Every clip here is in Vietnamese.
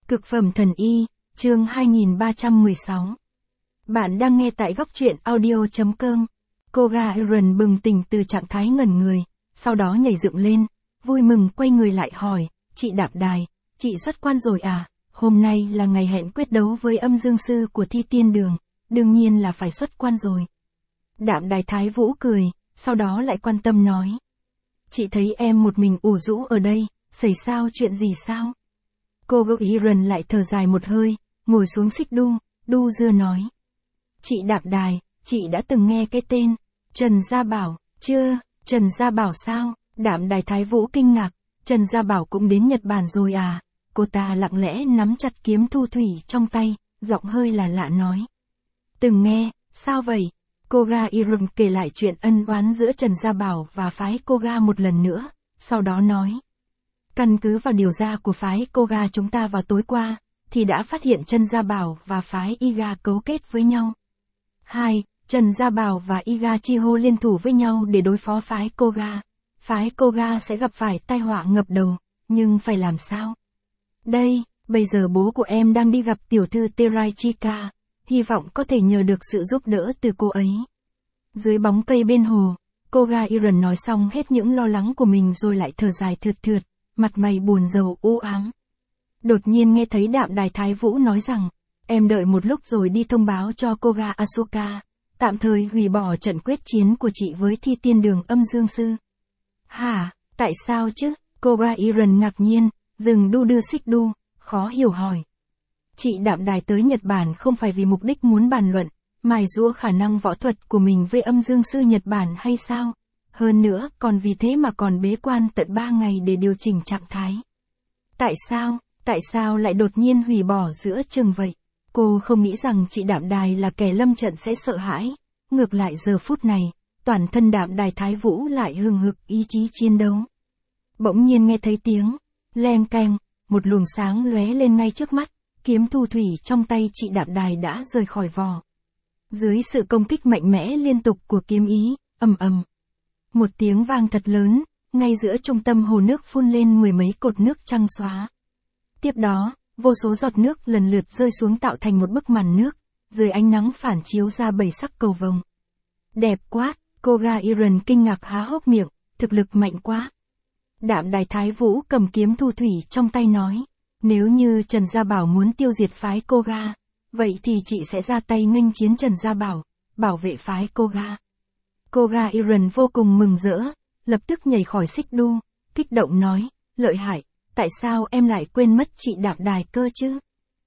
Cực phẩm thần y, chương 2316. Bạn đang nghe tại góc truyện audio.com. Koga Iron bừng tỉnh từ trạng thái ngẩn người, sau đó nhảy dựng lên, vui mừng quay người lại hỏi, chị Đạm Đài, chị xuất quan rồi à? Hôm nay là ngày hẹn quyết đấu với âm dương sư của Thi Tiên Đường, đương nhiên là phải xuất quan rồi. Đạm Đài Thái Vũ cười, sau đó lại quan tâm nói. Chị thấy em một mình ủ rũ ở đây, xảy sao chuyện gì sao? Koga Iron lại thở dài một hơi, ngồi xuống xích đu dưa nói. Chị Đạm Đài, chị đã từng nghe cái tên, Trần Gia Bảo, chưa? Trần Gia Bảo sao? Đạm Đài Thái Vũ kinh ngạc, Trần Gia Bảo cũng đến Nhật Bản rồi à? Cô ta lặng lẽ nắm chặt kiếm thu thủy trong tay, giọng hơi là lạ nói. Từng nghe, sao vậy? Koga Iron kể lại chuyện ân oán giữa Trần Gia Bảo và phái Koga một lần nữa, sau đó nói. Căn cứ vào điều ra của phái Koga chúng ta vào tối qua, thì đã phát hiện Trần Gia Bảo và phái Iga cấu kết với nhau. 2. Trần Gia Bảo và Iga Chiho liên thủ với nhau để đối phó phái Koga. Phái Koga sẽ gặp phải tai họa ngập đầu, nhưng phải làm sao? Đây, bây giờ bố của em đang đi gặp tiểu thư Teraichika, hy vọng có thể nhờ được sự giúp đỡ từ cô ấy. Dưới bóng cây bên hồ, Koga Iron nói xong hết những lo lắng của mình rồi lại thở dài thượt, mặt mày buồn rầu u ám. Đột nhiên nghe thấy Đạm Đài Thái Vũ nói rằng, em đợi một lúc rồi đi thông báo cho Koga Asuka, tạm thời hủy bỏ trận quyết chiến của chị với Thi Tiên Đường âm dương sư. Hả, tại sao chứ? Koga Iron ngạc nhiên, dừng đưa xích đu, khó hiểu hỏi. Chị Đạm Đài tới Nhật Bản không phải vì mục đích muốn bàn luận, mài giũa khả năng võ thuật của mình với âm dương sư Nhật Bản hay sao? Hơn nữa, còn vì thế mà còn bế quan tận 3 ngày để điều chỉnh trạng thái. Tại sao lại đột nhiên hủy bỏ giữa chừng vậy? Cô không nghĩ rằng chị Đạm Đài là kẻ lâm trận sẽ sợ hãi. Ngược lại giờ phút này, toàn thân Đạm Đài Thái Vũ lại hừng hực ý chí chiến đấu. Bỗng nhiên nghe thấy tiếng, leng keng, một luồng sáng lóe lên ngay trước mắt, kiếm thu thủy trong tay chị Đạm Đài đã rời khỏi vỏ. Dưới sự công kích mạnh mẽ liên tục của kiếm ý, ầm ầm. Một tiếng vang thật lớn, ngay giữa trung tâm hồ nước phun lên mười mấy cột nước trắng xóa. Tiếp đó, vô số giọt nước lần lượt rơi xuống tạo thành một bức màn nước, dưới ánh nắng phản chiếu ra 7 sắc cầu vồng. Đẹp quá, Koga Iron kinh ngạc há hốc miệng, thực lực mạnh quá. Đạm Đài Thái Vũ cầm kiếm thu thủy trong tay nói, nếu như Trần Gia Bảo muốn tiêu diệt phái Koga, vậy thì chị sẽ ra tay nghênh chiến Trần Gia Bảo, bảo vệ phái Koga. Koga Iron vô cùng mừng rỡ, lập tức nhảy khỏi xích đu, kích động nói, lợi hại, tại sao em lại quên mất chị Đạm Đài cơ chứ?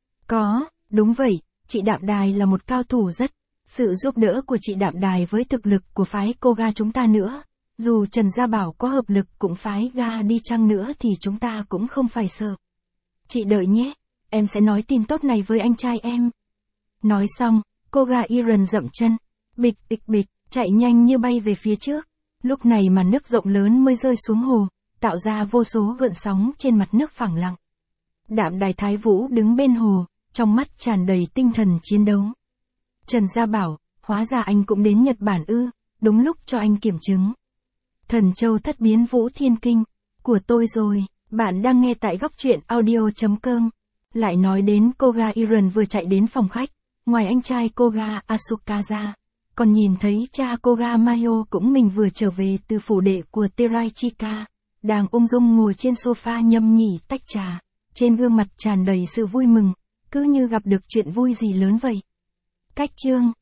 Đúng vậy, chị Đạm Đài là một cao thủ rất, sự giúp đỡ của chị Đạm Đài với thực lực của phái Koga chúng ta nữa, dù Trần Gia Bảo có hợp lực cũng phái ga đi chăng nữa thì chúng ta cũng không phải sợ. Chị đợi nhé, em sẽ nói tin tốt này với anh trai em. Nói xong, Koga Iron dậm chân, bịch, chạy nhanh như bay về phía trước. Lúc này màn nước rộng lớn mới rơi xuống hồ, tạo ra vô số gợn sóng trên mặt nước phẳng lặng. Đạm Đài Thái Vũ đứng bên hồ, trong mắt tràn đầy tinh thần chiến đấu. Trần Gia Bảo, hóa ra anh cũng đến Nhật Bản ư, đúng lúc cho anh kiểm chứng. Thần châu thất biến Vũ Thiên Kinh, của tôi rồi, bạn đang nghe tại góc truyện audio.com. Lại nói đến Koga Iron vừa chạy đến phòng khách, ngoài anh trai Koga Asuka ra, còn nhìn thấy cha Koga Mayo cũng mình vừa trở về từ phủ đệ của Teraichika, đang ung dung ngồi trên sofa nhâm nhỉ tách trà, trên gương mặt tràn đầy sự vui mừng, cứ như gặp được chuyện vui gì lớn vậy. Cách chương